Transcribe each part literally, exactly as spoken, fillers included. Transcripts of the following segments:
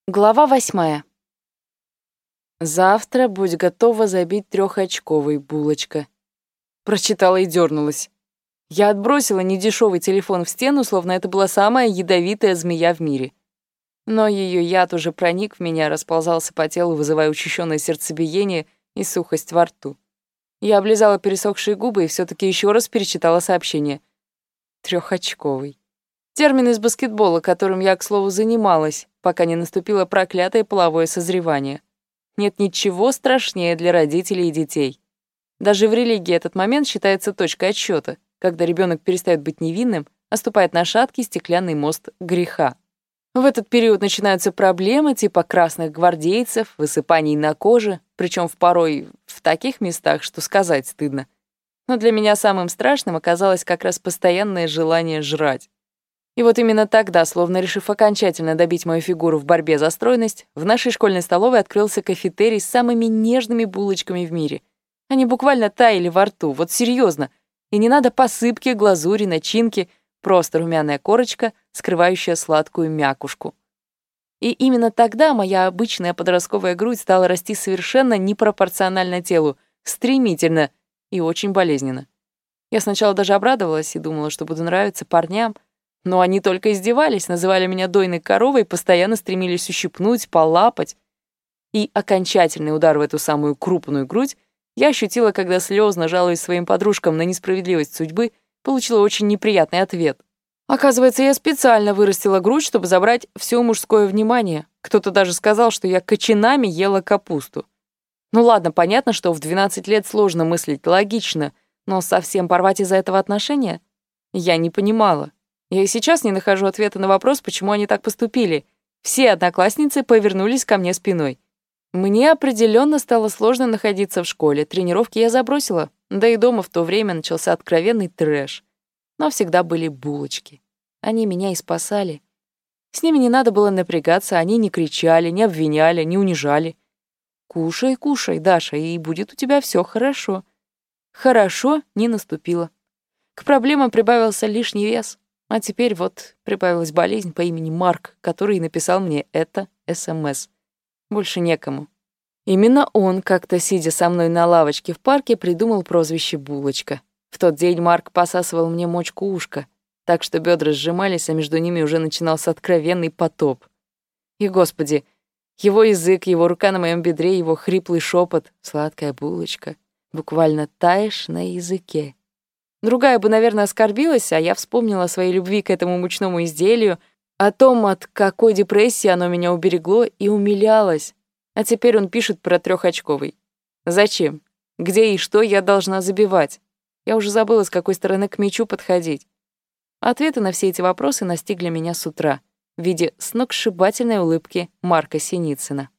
Глава восьмая. «Завтра будь готова забить трехочковой, булочка». Прочитала и дернулась. Я отбросила недешевый телефон в стену, словно это была самая ядовитая змея в мире. Но ее яд уже проник в меня, расползался по телу, вызывая учащенное сердцебиение и сухость во рту. Я облизала пересохшие губы и все-таки еще раз перечитала сообщение. Трехочковый. Термин из баскетбола, которым я, к слову, занималась, пока не наступило проклятое половое созревание. Нет ничего страшнее для родителей и детей. Даже в религии этот момент считается точкой отсчета, когда ребенок перестает быть невинным, а ступает на шаткий стеклянный мост греха. В этот период начинаются проблемы типа красных гвардейцев, высыпаний на коже, причем в порой в таких местах, что сказать стыдно. Но для меня самым страшным оказалось как раз постоянное желание жрать. И вот именно тогда, словно решив окончательно добить мою фигуру в борьбе за стройность, в нашей школьной столовой открылся кафетерий с самыми нежными булочками в мире. Они буквально таяли во рту, вот серьезно. И не надо посыпки, глазури, начинки, просто румяная корочка, скрывающая сладкую мякушку. И именно тогда моя обычная подростковая грудь стала расти совершенно непропорционально телу, стремительно и очень болезненно. Я сначала даже обрадовалась и думала, что буду нравиться парням, но они только издевались, называли меня дойной коровой и постоянно стремились ущипнуть, полапать. И окончательный удар в эту самую крупную грудь я ощутила, когда слезно, жалуясь своим подружкам на несправедливость судьбы, получила очень неприятный ответ. Оказывается, я специально вырастила грудь, чтобы забрать все мужское внимание. Кто-то даже сказал, что я кочанами ела капусту. Ну ладно, понятно, что в двенадцать лет сложно мыслить логично, но совсем порвать из-за этого отношения? Я не понимала. Я и сейчас не нахожу ответа на вопрос, почему они так поступили. Все одноклассницы повернулись ко мне спиной. Мне определенно стало сложно находиться в школе, тренировки я забросила, да и дома в то время начался откровенный трэш. Но всегда были булочки. Они меня и спасали. С ними не надо было напрягаться, они не кричали, не обвиняли, не унижали. «Кушай, кушай, Даша, и будет у тебя все хорошо». Хорошо не наступило. К проблемам прибавился лишний вес. А теперь вот прибавилась болезнь по имени Марк, который написал мне это СМС. Больше некому. Именно он, как-то сидя со мной на лавочке в парке, придумал прозвище «Булочка». В тот день Марк посасывал мне мочку ушка, так что бедра сжимались, а между ними уже начинался откровенный потоп. И, господи, его язык, его рука на моем бедре, его хриплый шепот, сладкая булочка, буквально таешь на языке. Другая бы, наверное, оскорбилась, а я вспомнила о своей любви к этому мучному изделию, о том, от какой депрессии оно меня уберегло, и умилялась. А теперь он пишет про трехочковый. Зачем? Где и что я должна забивать? Я уже забыла, с какой стороны к мячу подходить. Ответы на все эти вопросы настигли меня с утра в виде сногсшибательной улыбки Марка Синицына.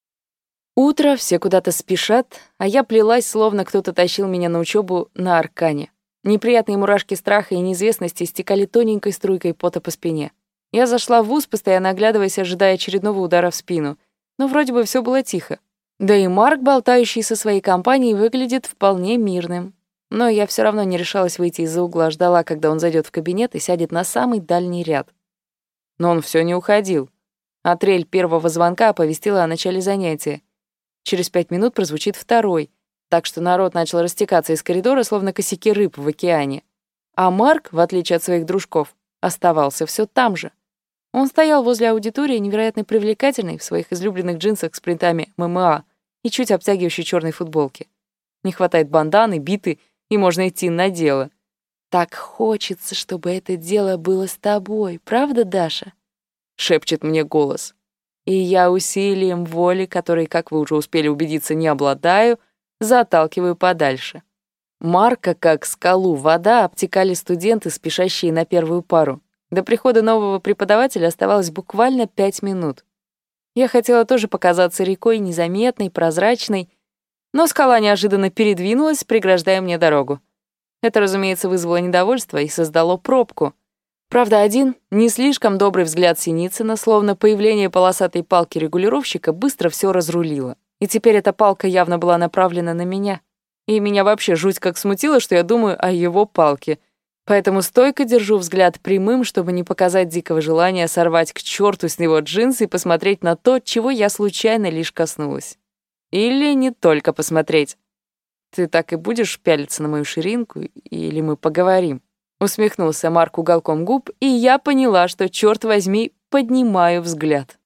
Утро, все куда-то спешат, а я плелась, словно кто-то тащил меня на учебу на Аркане. Неприятные мурашки страха и неизвестности стекали тоненькой струйкой пота по спине. Я зашла в вуз, постоянно оглядываясь, ожидая очередного удара в спину. Но вроде бы все было тихо. Да и Марк, болтающий со своей компанией, выглядит вполне мирным. Но я все равно не решалась выйти из-за угла, ждала, когда он зайдет в кабинет и сядет на самый дальний ряд. Но он все не уходил. А трель первого звонка оповестила о начале занятия. Через пять минут прозвучит второй, так что народ начал растекаться из коридора, словно косяки рыб в океане. А Марк, в отличие от своих дружков, оставался все там же. Он стоял возле аудитории, невероятно привлекательный, в своих излюбленных джинсах с принтами ММА и чуть обтягивающей черной футболке. Не хватает банданы, биты, и можно идти на дело. «Так хочется, чтобы это дело было с тобой, правда, Даша?» — шепчет мне голос. И я усилием воли, которой, как вы уже успели убедиться, не обладаю, заталкиваю подальше. Марка, как скалу вода, обтекали студенты, спешащие на первую пару. До прихода нового преподавателя оставалось буквально пять минут. Я хотела тоже показаться рекой, незаметной, прозрачной, но скала неожиданно передвинулась, преграждая мне дорогу. Это, разумеется, вызвало недовольство и создало пробку. Правда, один не слишком добрый взгляд Синицына, словно появление полосатой палки регулировщика, быстро все разрулило. И теперь эта палка явно была направлена на меня. И меня вообще жуть как смутило, что я думаю о его палке. Поэтому стойко держу взгляд прямым, чтобы не показать дикого желания сорвать к черту с него джинсы и посмотреть на то, чего я случайно лишь коснулась. Или не только посмотреть. «Ты так и будешь пялиться на мою ширинку, или мы поговорим?» Усмехнулся Марк уголком губ, и я поняла, что, черт возьми, поднимаю взгляд.